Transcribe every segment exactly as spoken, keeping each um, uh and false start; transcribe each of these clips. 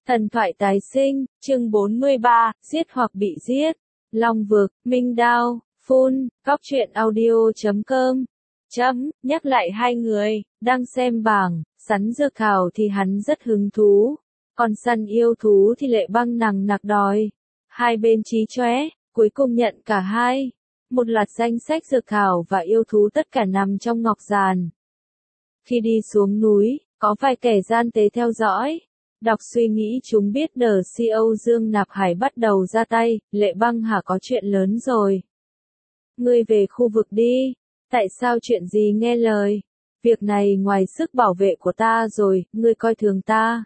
Thần thoại tái sinh, chương bốn mươi ba, giết hoặc bị giết. Long vực, Minh Đao, Phun, Góc truyện audio.com. Chấm, nhắc lại hai người, đang xem bảng, sắn dược thảo thì hắn rất hứng thú. Còn săn yêu thú thì Lệ Băng nằng nặc đòi. Hai bên chí chóe, cuối cùng nhận cả hai. Một loạt danh sách dược thảo và yêu thú tất cả nằm trong ngọc giàn. Khi đi xuống núi, có vài kẻ gian tế theo dõi. Đọc suy nghĩ chúng biết đờ xê ô Dương Nạp Hải bắt đầu ra tay, Lệ Băng hả có chuyện lớn rồi. Ngươi về khu vực đi, tại sao chuyện gì nghe lời, việc này ngoài sức bảo vệ của ta rồi, ngươi coi thường ta.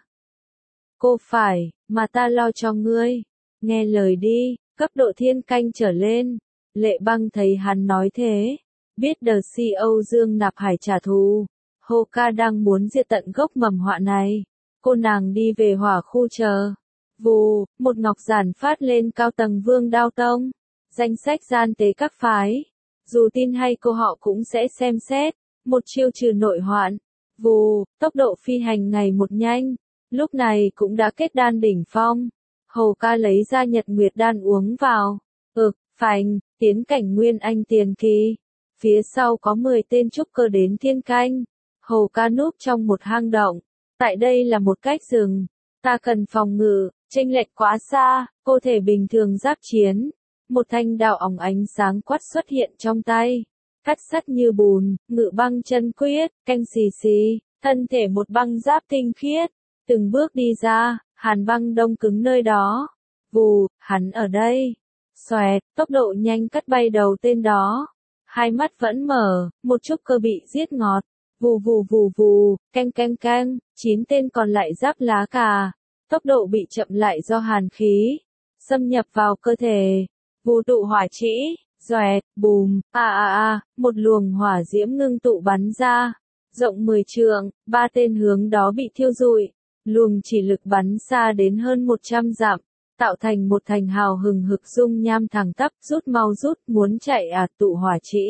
Cô phải, mà ta lo cho ngươi, nghe lời đi, cấp độ thiên canh trở lên. Lệ Băng thấy hắn nói thế, biết đờ xê ô Dương Nạp Hải trả thù, Hoka đang muốn diệt tận gốc mầm họa này. Cô nàng đi về hỏa khu chờ. Vù, một ngọc giản phát lên cao tầng Vương Đao Tông. Danh sách gian tế các phái. Dù tin hay cô họ cũng sẽ xem xét. Một chiêu trừ nội hoạn. Vù, tốc độ phi hành ngày một nhanh. Lúc này cũng đã kết đan đỉnh phong. Hầu ca lấy ra nhật nguyệt đan uống vào. Ực, phành, tiến cảnh nguyên anh tiền kỳ. Phía sau có mười tên trúc cơ đến thiên canh. Hầu ca núp trong một hang động. Tại đây là một cách dừng. Ta cần phòng ngự, chênh lệch quá xa, cô thể bình thường giáp chiến. Một thanh đao óng ánh sáng quát xuất hiện trong tay. Cắt sắt như bùn, ngự băng chân quyết, canh xì xì, thân thể một băng giáp tinh khiết. Từng bước đi ra, hàn băng đông cứng nơi đó. Vù, hắn ở đây. Xoẹt, tốc độ nhanh cắt bay đầu tên đó. Hai mắt vẫn mở, một chút cơ bị giết ngọt. Vù vù vù vù, canh canh canh, chín tên còn lại giáp lá cà. Tốc độ bị chậm lại do hàn khí. Xâm nhập vào cơ thể. Vù tụ hỏa trĩ, doẹt, bùm, a a a, một luồng hỏa diễm ngưng tụ bắn ra. Rộng mười trượng, ba tên hướng đó bị thiêu rụi. Luồng chỉ lực bắn xa đến hơn một trăm dặm. Tạo thành một thành hào hừng hực dung nham thẳng tắp, rút mau rút, muốn chạy à tụ hỏa trĩ.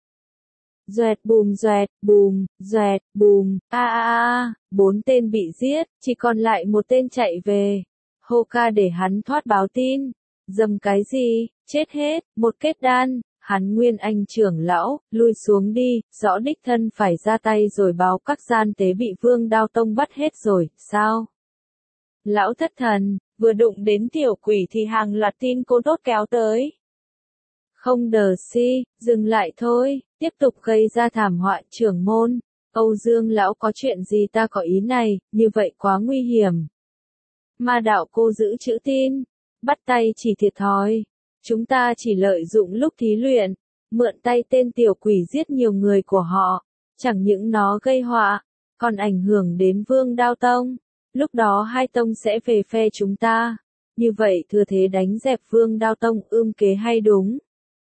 Doẹt bùm doẹt, bùm, doẹt, bùm, a a a, bốn tên bị giết, chỉ còn lại một tên chạy về. Hoka để hắn thoát báo tin. Dầm cái gì, chết hết, một kết đan, hắn nguyên anh trưởng lão, lui xuống đi, rõ đích thân phải ra tay rồi báo các gian tế bị Vương Đao Tông bắt hết rồi, sao? Lão thất thần, vừa đụng đến tiểu quỷ thì hàng loạt tin cô đốt kéo tới. Không đờ si, dừng lại thôi, tiếp tục gây ra thảm họa trưởng môn. Âu Dương lão có chuyện gì ta có ý này, như vậy quá nguy hiểm. Ma đạo cô giữ chữ tin, bắt tay chỉ thiệt thòi. Chúng ta chỉ lợi dụng lúc thí luyện, mượn tay tên tiểu quỷ giết nhiều người của họ. Chẳng những nó gây họa, còn ảnh hưởng đến Vương Đao Tông. Lúc đó hai tông sẽ về phe chúng ta. Như vậy thừa thế đánh dẹp Vương Đao Tông ươm kế hay đúng.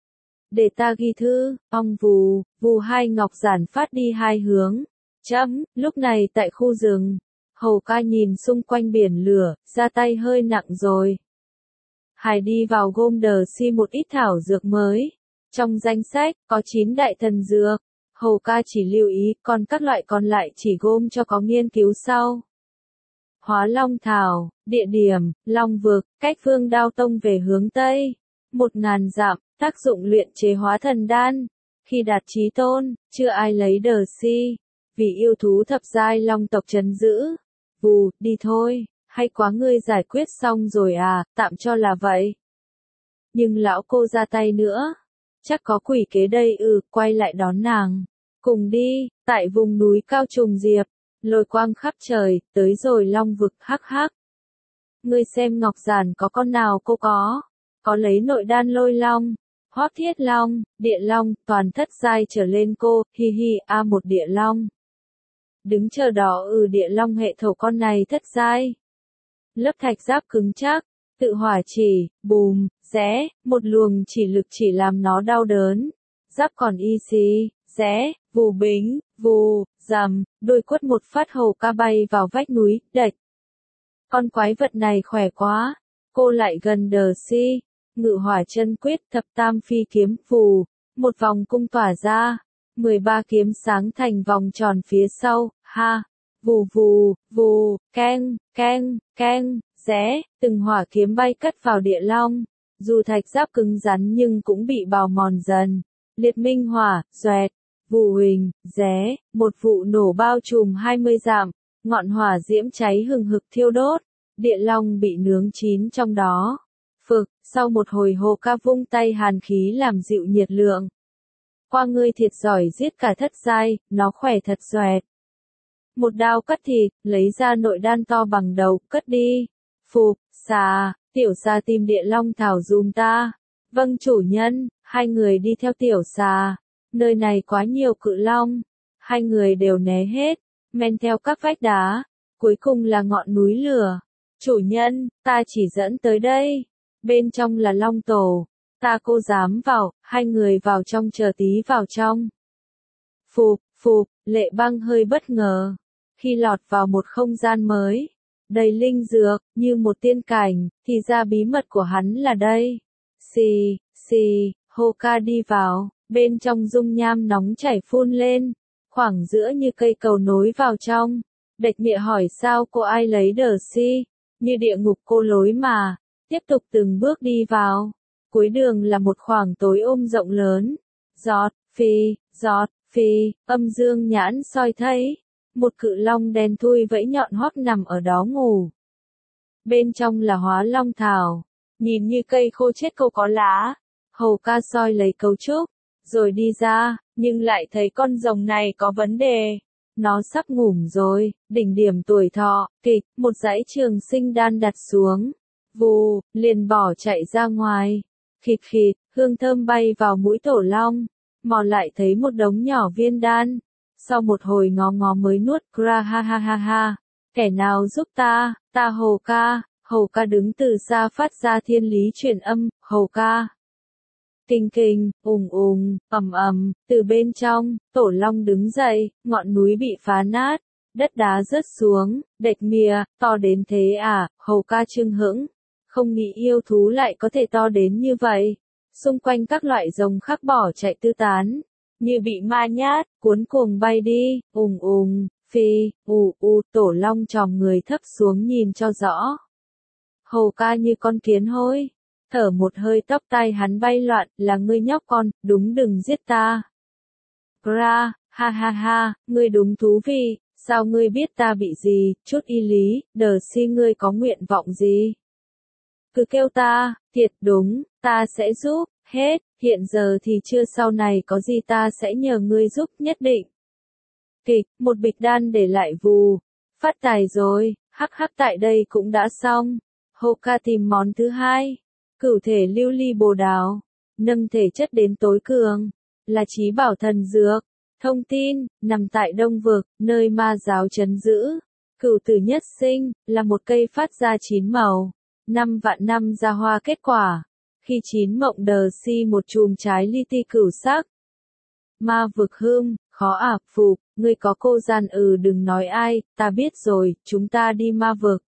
Để ta ghi thư, ong vù, vù hai ngọc giản phát đi hai hướng. Chấm, lúc này tại khu rừng. Hầu ca nhìn xung quanh biển lửa, ra tay hơi nặng rồi. Hải đi vào gom đờ si một ít thảo dược mới. Trong danh sách, có chín đại thần dược. Hầu ca chỉ lưu ý, còn các loại còn lại chỉ gom cho có nghiên cứu sau. Hóa Long Thảo, địa điểm, Long Vực, cách Vương Đao Tông về hướng Tây. Một ngàn dặm, tác dụng luyện chế hóa thần đan. Khi đạt chí tôn, chưa ai lấy đờ si. Vì yêu thú thập giai long tộc trấn giữ. Vù, đi thôi, hay quá ngươi giải quyết xong rồi à, tạm cho là vậy. Nhưng lão cô ra tay nữa. Chắc có quỷ kế đây ừ, quay lại đón nàng. Cùng đi, tại vùng núi cao trùng diệp. Lôi quang khắp trời, tới rồi Long Vực hắc hắc. Ngươi xem ngọc giản có con nào cô có. Có lấy nội đan lôi long, Hoắc Thiết Long, Địa Long, toàn thất giai trở lên cô, hi hi, a một Địa Long. Đứng chờ đó ừ Địa Long hệ thổ con này thất giai. Lớp thạch giáp cứng chắc, tự hỏa chỉ, bùm, rẽ, một luồng chỉ lực chỉ làm nó đau đớn. Giáp còn y xí, rẽ, vù bính, vù, rầm, đôi quất một phát hầu ca bay vào vách núi, đạch. Con quái vật này khỏe quá, cô lại gần đờ si. Ngự hỏa chân quyết thập tam phi kiếm phù, một vòng cung tỏa ra, mười ba kiếm sáng thành vòng tròn phía sau, ha, vù vù, vù, keng, keng, keng, rẽ, từng hỏa kiếm bay cất vào địa long. Dù thạch giáp cứng rắn nhưng cũng bị bào mòn dần. Liệt minh hỏa, xoẹt, vụ huỳnh, ré, một vụ nổ bao trùm hai mươi dặm, ngọn hỏa diễm cháy hừng hực thiêu đốt, địa long bị nướng chín trong đó. Phực, sau một hồi Hồ Ca vung tay hàn khí làm dịu nhiệt lượng. Qua ngươi thiệt giỏi giết cả thất giai, nó khỏe thật xoẹt. Một đao cắt thịt, lấy ra nội đan to bằng đầu, cất đi. Phụp, xà, tiểu xà tìm địa long thảo dùm ta. Vâng chủ nhân, hai người đi theo tiểu xà. Nơi này quá nhiều cự long. Hai người đều né hết, men theo các vách đá. Cuối cùng là ngọn núi lửa. Chủ nhân, ta chỉ dẫn tới đây. Bên trong là long tổ. Ta cô dám vào, hai người vào trong chờ tí vào trong. Phụp, phụp, Lệ Băng hơi bất ngờ. Khi lọt vào một không gian mới, đầy linh dược, như một tiên cảnh, thì ra bí mật của hắn là đây. Xì, xì, Hồ Ca đi vào, bên trong dung nham nóng chảy phun lên, khoảng giữa như cây cầu nối vào trong. Đạch Mịa hỏi sao cô ai lấy đờ si, như địa ngục cô lối mà, tiếp tục từng bước đi vào. Cuối đường là một khoảng tối ôm rộng lớn. Giọt, phi, giọt, phi, âm dương nhãn soi thấy. Một cự long đen thui vẫy nhọn hoắt nằm ở đó ngủ. Bên trong là hóa long thảo. Nhìn như cây khô chết cô có lá. Hầu Ca soi lấy cấu trúc. Rồi đi ra, nhưng lại thấy con rồng này có vấn đề. Nó sắp ngủm rồi, đỉnh điểm tuổi thọ, kịch, một dãy trường sinh đan đặt xuống. Vù, liền bỏ chạy ra ngoài. Khịt khịt, hương thơm bay vào mũi tổ long. Mò lại thấy một đống nhỏ viên đan. Sau một hồi ngó ngó mới nuốt, kra ha ha ha ha. Kẻ nào giúp ta, ta Hồ Ca. Hồ Ca đứng từ xa phát ra thiên lý truyền âm, Hồ Ca. Kinh kinh, ùng ùng, ầm ầm, từ bên trong, tổ long đứng dậy, ngọn núi bị phá nát, đất đá rớt xuống, Đạch Mịa, to đến thế à, Hồ Ca chưng hững. Không nghĩ yêu thú lại có thể to đến như vậy. Xung quanh các loại rồng khác bỏ chạy tứ tán. Như bị ma nhát, cuốn cuồng bay đi, ùng ùng, phi, ù ù, tổ long tròm người thấp xuống nhìn cho rõ. Hồ Ca như con kiến hôi. Thở một hơi tóc tai hắn bay loạn, là ngươi nhóc con, đúng đừng giết ta. Ra, ha ha ha, ngươi đúng thú vị, sao ngươi biết ta bị gì, chút y lý, đờ si ngươi có nguyện vọng gì? Cứ kêu ta, thiệt đúng, ta sẽ giúp, hết, hiện giờ thì chưa sau này có gì ta sẽ nhờ ngươi giúp nhất định. Kịch, một bịch đan để lại vù, phát tài rồi, hắc hắc tại đây cũng đã xong. Hồ Ca tìm món thứ hai, cửu thể lưu ly bồ đào, nâng thể chất đến tối cường, là trí bảo thần dược. Thông tin, nằm tại Đông Vực, nơi ma giáo trấn giữ. Cửu tử nhất sinh, là một cây phát ra chín màu. Năm vạn năm ra hoa kết quả. Khi chín mộng đờ si một chùm trái li ti cửu sắc. Ma vực hương, khó ả phục, ngươi có cô gian ừ đừng nói ai, ta biết rồi, chúng ta đi ma vực.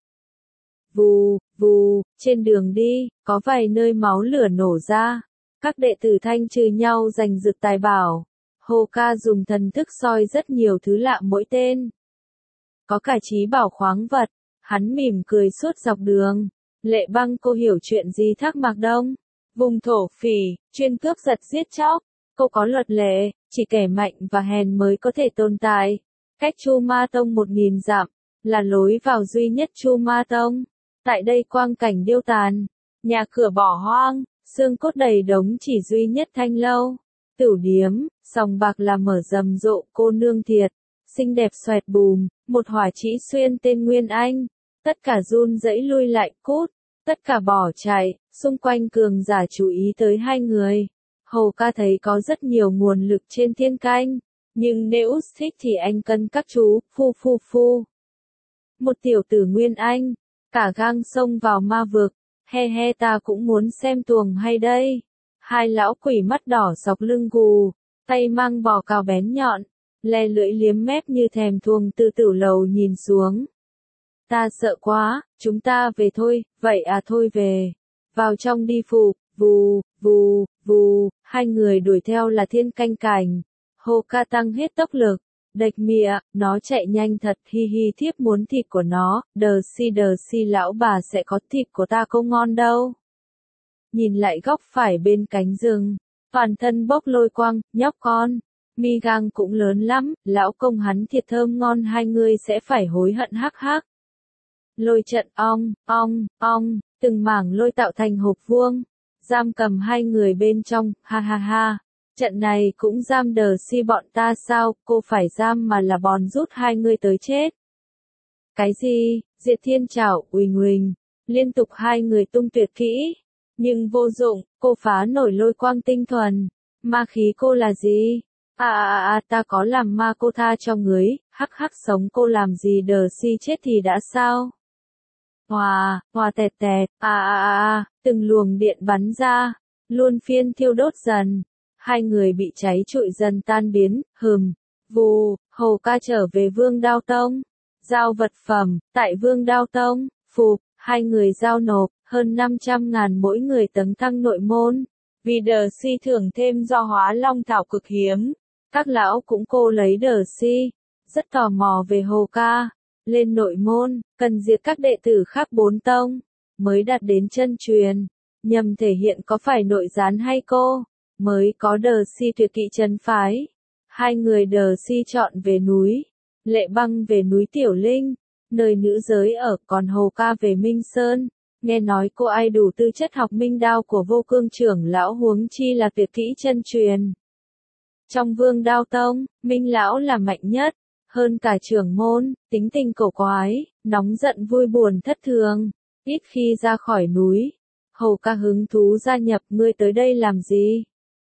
Vù, vù, trên đường đi, có vài nơi máu lửa nổ ra. Các đệ tử thanh trừ nhau giành giật tài bảo. Hồ Ca dùng thần thức soi rất nhiều thứ lạ mỗi tên. Có cả trí bảo khoáng vật, hắn mỉm cười suốt dọc đường. Lệ Băng cô hiểu chuyện gì Thác Mạc Đông? Vùng thổ phỉ, chuyên cướp giật giết chóc. Cô có luật lệ, chỉ kẻ mạnh và hèn mới có thể tồn tại. Cách Chu Ma Tông một nghìn dặm, là lối vào duy nhất Chu Ma Tông. Tại đây quang cảnh điêu tàn, nhà cửa bỏ hoang, xương cốt đầy đống chỉ duy nhất thanh lâu. Tửu điếm, sòng bạc là mở rầm rộ cô nương thiệt, xinh đẹp xoẹt bùm, một hỏa trĩ xuyên tên Nguyên Anh. Tất cả run rẩy lui lại cút, tất cả bỏ chạy, xung quanh cường giả chú ý tới hai người. Hồ Ca thấy có rất nhiều nguồn lực trên thiên canh, nhưng nếu thích thì anh cần các chú, phu phu phu. Một tiểu tử Nguyên Anh, cả gang xông vào ma vực, he he ta cũng muốn xem tuồng hay đây. Hai lão quỷ mắt đỏ sọc lưng gù, tay mang bò cào bén nhọn, le lưỡi liếm mép như thèm thuồng từ tửu lầu nhìn xuống. Ta sợ quá, chúng ta về thôi, vậy à thôi về. Vào trong đi phụ, vù, vù, vù, hai người đuổi theo là thiên canh cảnh. Hồ Ca tăng hết tốc lực, Đạch mịa, nó chạy nhanh thật, hi hi, thiếp muốn thịt của nó, đờ si đờ si, lão bà sẽ có thịt của ta không ngon đâu. Nhìn lại góc phải bên cánh rừng, toàn thân bốc lôi quang, nhóc con, mi gang cũng lớn lắm, lão công hắn thịt thơm ngon, hai người sẽ phải hối hận hắc hắc. Lôi trận ong, ong, ong, từng mảng lôi tạo thành hộp vuông, giam cầm hai người bên trong, ha ha ha. Trận này cũng giam đờ si bọn ta sao, cô phải giam mà là bòn rút hai người tới chết. Cái gì, Diệt Thiên Trảo, uỳnh uỳnh, liên tục hai người tung tuyệt kỹ, nhưng vô dụng, cô phá nổi lôi quang tinh thuần, ma khí cô là gì? À à à, ta có làm ma cô tha cho người, hắc hắc, sống cô làm gì, đờ si chết thì đã sao? Hòa, hòa tẹt tẹt, à à à à, từng luồng điện bắn ra, luôn phiên thiêu đốt dần. Hai người bị cháy trụi dần tan biến, hừm, vù, Hầu ca trở về Vương Đao Tông. Giao vật phẩm, tại Vương Đao Tông, phục, hai người giao nộp, hơn năm trăm ngàn mỗi người tấn thăng nội môn. Vì đờ si thưởng thêm do hóa long thảo cực hiếm, các lão cũng cô lấy đờ si, rất tò mò về Hầu ca. Lên nội môn, cần diệt các đệ tử khác bốn tông, mới đạt đến chân truyền. Nhằm thể hiện có phải nội gián hay cô, mới có đờ si tuyệt kỵ chân phái. Hai người đờ si chọn về núi, Lệ Băng về núi Tiểu Linh, nơi nữ giới ở, còn Hầu ca về Minh Sơn. Nghe nói cô ai đủ tư chất học minh đao của Vô Cương trưởng lão, huống chi là tuyệt kỹ chân truyền. Trong Vương Đao Tông, Minh lão là mạnh nhất, hơn cả trưởng môn, tính tình cổ quái, nóng giận vui buồn thất thường, ít khi ra khỏi núi. Hầu ca hứng thú gia nhập, ngươi tới đây làm gì?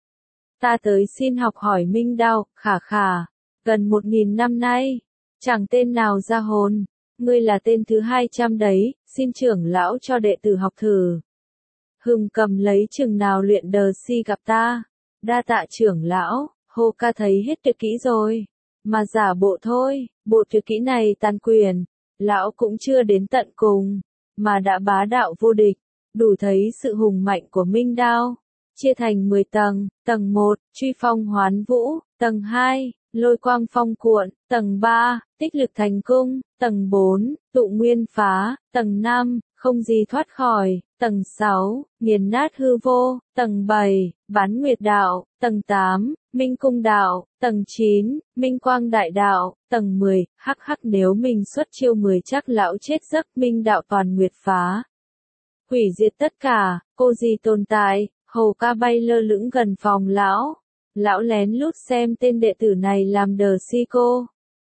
Ta tới xin học hỏi minh đao, khả khả, gần một nghìn năm nay, chẳng tên nào ra hồn, ngươi là tên thứ hai trăm đấy, xin trưởng lão cho đệ tử học thử. Hừng, cầm lấy chừng nào luyện đờ si gặp ta, đa tạ trưởng lão. Hô ca thấy hết tuyệt kỹ rồi, mà giả bộ thôi, bộ tuyệt kỹ này tàn quyền, lão cũng chưa đến tận cùng, mà đã bá đạo vô địch, đủ thấy sự hùng mạnh của minh đao. Chia thành mười tầng, tầng một, truy phong hoán vũ, tầng hai, lôi quang phong cuộn, tầng ba, tích lực thành cung, tầng bốn, tụ nguyên phá, tầng năm, không gì thoát khỏi, tầng sáu, nghiền nát hư vô, tầng bảy, bán nguyệt đạo, tầng tám, minh cung đạo, tầng chín, minh quang đại đạo, tầng mười, hắc hắc, nếu mình xuất chiêu mười chắc lão chết giấc, minh đạo toàn nguyệt phá. Hủy diệt tất cả, cô gì tồn tại. Hầu ca bay lơ lửng gần phòng lão, lão lén lút xem tên đệ tử này làm đờ si cô.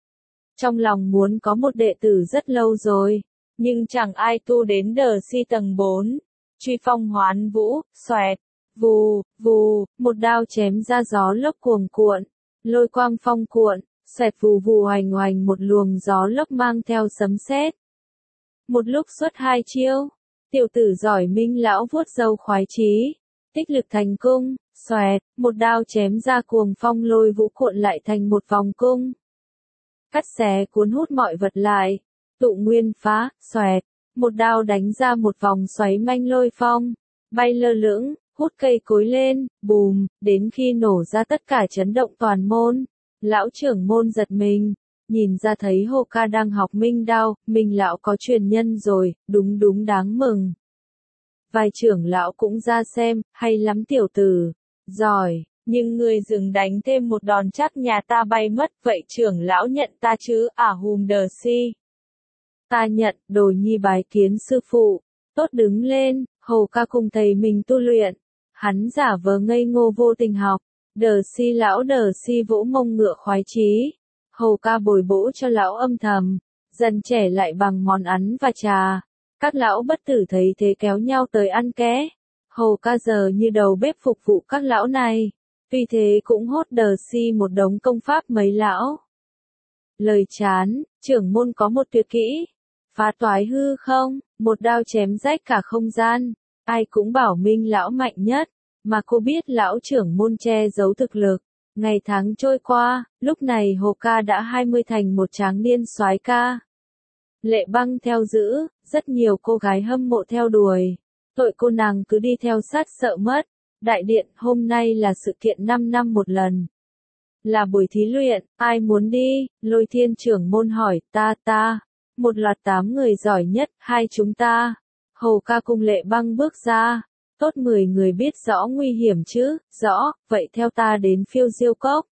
Trong lòng muốn có một đệ tử rất lâu rồi, nhưng chẳng ai tu đến đờ si tầng bốn. Truy phong hoán vũ, xoẹt, vù, vù, một đao chém ra, gió lốc cuồng cuộn, lôi quang phong cuộn, xoẹt vù vù, hoành hoành, một luồng gió lốc mang theo sấm sét. Một lúc xuất hai chiêu, tiểu tử giỏi minh lão vuốt râu khoái chí. Tích lực thành cung, xoẹt, một đao chém ra, cuồng phong lôi vũ cuộn lại thành một vòng cung. Cắt xé cuốn hút mọi vật lại, tụ nguyên phá, xoẹt, một đao đánh ra một vòng xoáy manh lôi phong, bay lơ lửng, hút cây cối lên, bùm, đến khi nổ ra tất cả chấn động toàn môn. Lão trưởng môn giật mình, nhìn ra thấy Hô ca đang học minh đao, minh lão có truyền nhân rồi, đúng đúng đáng mừng. Vài trưởng lão cũng ra xem, hay lắm tiểu tử, giỏi, nhưng người dừng đánh thêm một đòn chắc nhà ta bay mất, vậy trưởng lão nhận ta chứ, à hùm đờ si. Ta nhận, đồ nhi bái kiến sư phụ, tốt đứng lên, Hầu ca cùng thầy mình tu luyện, hắn giả vờ ngây ngô vô tình học, đờ si lão đờ si vỗ mông ngựa khoái chí, Hầu ca bồi bổ cho lão âm thầm, dần trẻ lại bằng món ăn và trà. Các lão bất tử thấy thế kéo nhau tới ăn ké. Hầu ca giờ như đầu bếp phục vụ các lão này. Vì thế cũng hốt đờ si một đống công pháp mấy lão. Lời chán, trưởng môn có một tuyệt kỹ. Phá toái hư không, một đao chém rách cả không gian. Ai cũng bảo minh lão mạnh nhất. Mà cô biết lão trưởng môn che giấu thực lực. Ngày tháng trôi qua, lúc này Hồ ca đã hai mươi thành một tráng niên soái ca. Lệ Băng theo giữ, rất nhiều cô gái hâm mộ theo đuổi. Tội cô nàng cứ đi theo sát sợ mất. Đại điện, hôm nay là sự kiện năm năm một lần. Là buổi thí luyện, ai muốn đi? Lôi Thiên trưởng môn hỏi, ta ta. Một loạt tám người giỏi nhất, hai chúng ta. Hầu ca cùng Lệ Băng bước ra. Tốt mười người biết rõ nguy hiểm chứ, rõ, vậy theo ta đến phiêu diêu cốc.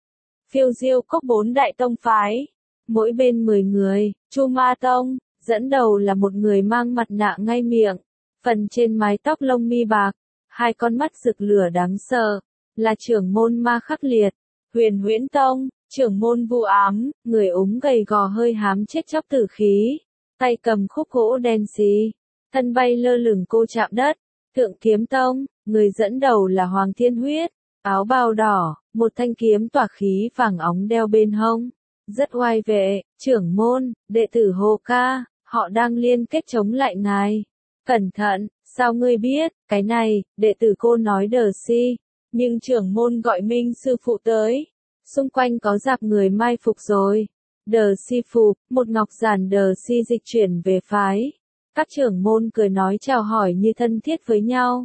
Phiêu diêu cốc bốn đại tông phái. Mỗi bên mười người, Chu Ma Tông, dẫn đầu là một người mang mặt nạ ngay miệng. Phần trên mái tóc lông mi bạc, hai con mắt rực lửa đáng sợ, là trưởng môn Ma Khắc Liệt. Huyền Huyễn Tông, trưởng môn Vu Ám, người ốm gầy gò hơi hám chết chóc tử khí, tay cầm khúc gỗ đen xì, thân bay lơ lửng cô chạm đất. Thượng Kiếm Tông, người dẫn đầu là Hoàng Thiên Huyết, áo bào đỏ, một thanh kiếm tỏa khí vàng óng đeo bên hông, rất oai vệ. Trưởng môn, đệ tử Hồ Ca, họ đang liên kết chống lại ngài. Cẩn thận, sao ngươi biết? Cái này, đệ tử cô nói đờ si. Nhưng trưởng môn gọi Minh sư phụ tới. Xung quanh có dạp người mai phục rồi. Đờ si phục, một ngọc giản đờ si dịch chuyển về phái. Các trưởng môn cười nói chào hỏi như thân thiết với nhau.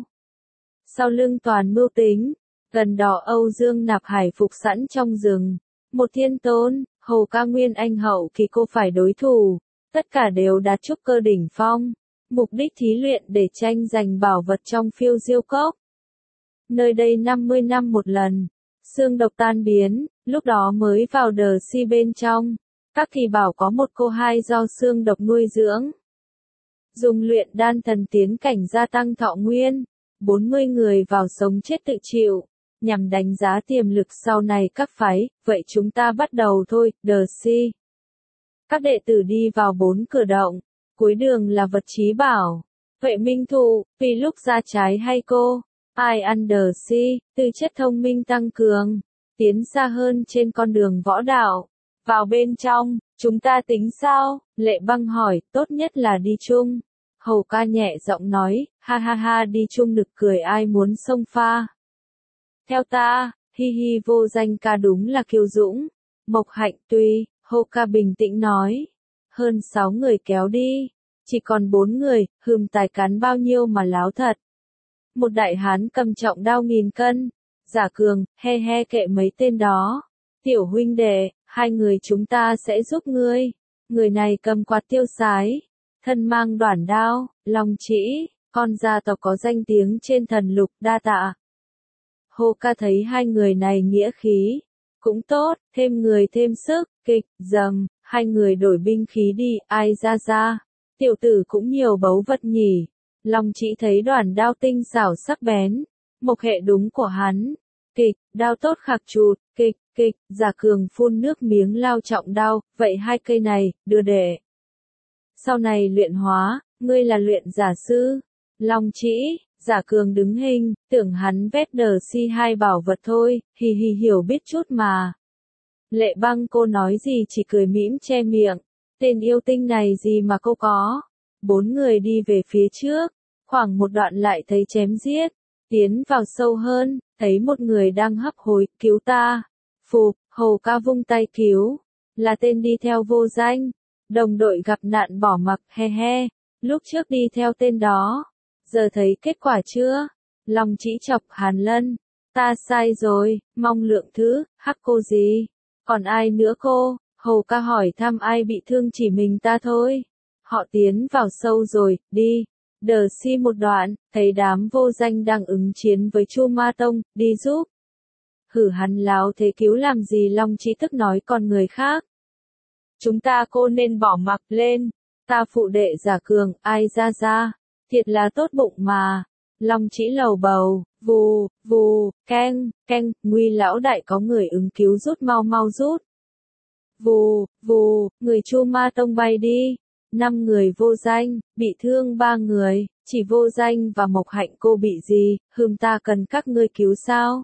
Sau lưng toàn mưu tính, gần đó Âu Dương Nạp Hải phục sẵn trong rừng. Một thiên tôn, Hồ Ca Nguyên Anh hậu kỳ cô phải đối thủ. Tất cả đều đạt trúc cơ đỉnh phong. Mục đích thí luyện để tranh giành bảo vật trong phiêu diêu cốc. Nơi đây năm mươi năm một lần. Xương độc tan biến, lúc đó mới vào đờ si bên trong. Các kỳ bảo có một cô hai do xương độc nuôi dưỡng. Dùng luyện đan thần tiến cảnh gia tăng thọ nguyên. bốn mươi người vào sống chết tự chịu. Nhằm đánh giá tiềm lực sau này các phái, vậy chúng ta bắt đầu thôi, đờ si. Các đệ tử đi vào bốn cửa động. Cuối đường là vật trí bảo. Huệ Minh Thụ, vì lúc ra trái hay cô. Ai ăn đờ si, tư chất thông minh tăng cường. Tiến xa hơn trên con đường võ đạo. Vào bên trong, chúng ta tính sao? Lệ Băng hỏi, tốt nhất là đi chung. Hầu Ca nhẹ giọng nói, ha ha ha đi chung nực cười ai muốn xông pha. Theo ta, hi hi vô danh ca đúng là kiêu dũng. Mộc Hạnh tuy, Hầu Ca bình tĩnh nói. Hơn sáu người kéo đi. Chỉ còn bốn người, hừm tài cán bao nhiêu mà láo thật. Một đại hán cầm trọng đao nghìn cân. Giả Cường, he he kệ mấy tên đó. Tiểu huynh đệ, hai người chúng ta sẽ giúp ngươi. Người này cầm quạt tiêu sái. Thân mang đoản đao, Long Chỉ, con gia tộc có danh tiếng trên thần lục đa tạ. Hồ Ca thấy hai người này nghĩa khí. Cũng tốt, thêm người thêm sức, kịch, dầm, hai người đổi binh khí đi, ai ra ra. Tiểu tử cũng nhiều báu vật nhỉ. Long Chỉ thấy đoàn đao tinh xảo sắc bén. Mộc hệ đúng của hắn. Kịch, đao tốt khạc chụt, kịch, kịch, Giả Cường phun nước miếng lao trọng đao, vậy hai cây này, đưa đệ. Sau này luyện hóa, ngươi là luyện giả sư. Long Chỉ, Giả Cường đứng hình, tưởng hắn vét đờ si hai bảo vật thôi, hì hì hiểu biết chút mà. Lệ Băng cô nói gì chỉ cười mỉm che miệng. Tên yêu tinh này gì mà cô có. Bốn người đi về phía trước, khoảng một đoạn lại thấy chém giết. Tiến vào sâu hơn, thấy một người đang hấp hối, cứu ta. Phục, Hầu Ca vung tay cứu. Là tên đi theo vô danh. Đồng đội gặp nạn bỏ mặc, he he. Lúc trước đi theo tên đó. Giờ thấy kết quả chưa? Long Chỉ chọc Hàn Lân. Ta sai rồi, mong lượng thứ, hắc cô gì? Còn ai nữa cô? Hầu Ca hỏi thăm ai bị thương chỉ mình ta thôi. Họ tiến vào sâu rồi, đi. Đờ si một đoạn, thấy đám vô danh đang ứng chiến với Chu Ma Tông, đi giúp. Hử hắn láo thế cứu làm gì Long Chỉ tức nói còn người khác. Chúng ta cô nên bỏ mặc lên. Ta phụ đệ Giả Cường, ai ra ra. Thiệt là tốt bụng mà. Long Chỉ lầu bầu, vù, vù, keng, keng, nguy lão đại có người ứng cứu rút mau mau rút. Vù, vù, người Chu Ma Tông bay đi. Năm người vô danh, bị thương ba người, chỉ vô danh và Mộc Hạnh cô bị gì, hừm ta cần các ngươi cứu sao?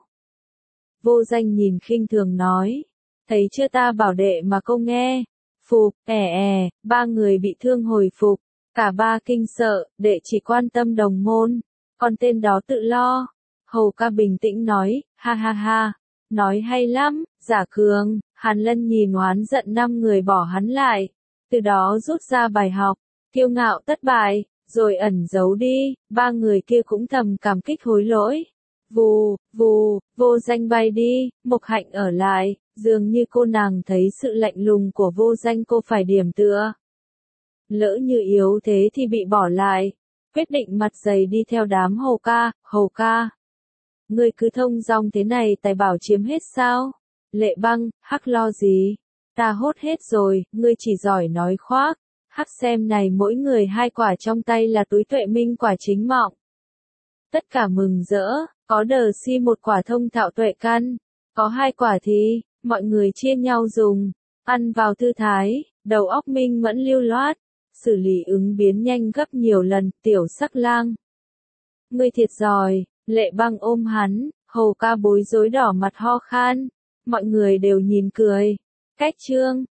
Vô danh nhìn khinh thường nói, thấy chưa ta bảo đệ mà cô nghe. Phục, ẻ ẻ, ba người bị thương hồi phục, cả ba kinh sợ, đệ chỉ quan tâm đồng môn, còn tên đó tự lo. Hầu Ca bình tĩnh nói, ha ha ha, nói hay lắm, Giả Cường. Hàn Lân nhìn oán giận năm người bỏ hắn lại, từ đó rút ra bài học, kiêu ngạo thất bại, rồi ẩn giấu đi, ba người kia cũng thầm cảm kích hối lỗi. Vù, vù, vô danh bay đi, Mộc Hạnh ở lại, Dường như cô nàng thấy sự lạnh lùng của vô danh cô phải điểm tựa. Lỡ như yếu thế thì bị bỏ lại. Quyết định mặt dày đi theo đám Hầu ca, Hầu ca. Ngươi cứ thông dong thế này tài bảo chiếm hết sao? Lệ Băng, hắc lo gì? Ta hốt hết rồi, ngươi chỉ giỏi nói khoác. Hắc xem này mỗi người hai quả trong tay là túi tuệ minh quả chính mọng. Tất cả mừng rỡ, có đờ si một quả thông thạo tuệ căn, có hai quả thì, mọi người chia nhau dùng, ăn vào thư thái, đầu óc minh mẫn lưu loát, xử lý ứng biến nhanh gấp nhiều lần, tiểu sắc lang. Ngươi thiệt giỏi, Lệ Băng ôm hắn, Hầu ca bối rối đỏ mặt ho khan, mọi người đều nhìn cười. Cách chương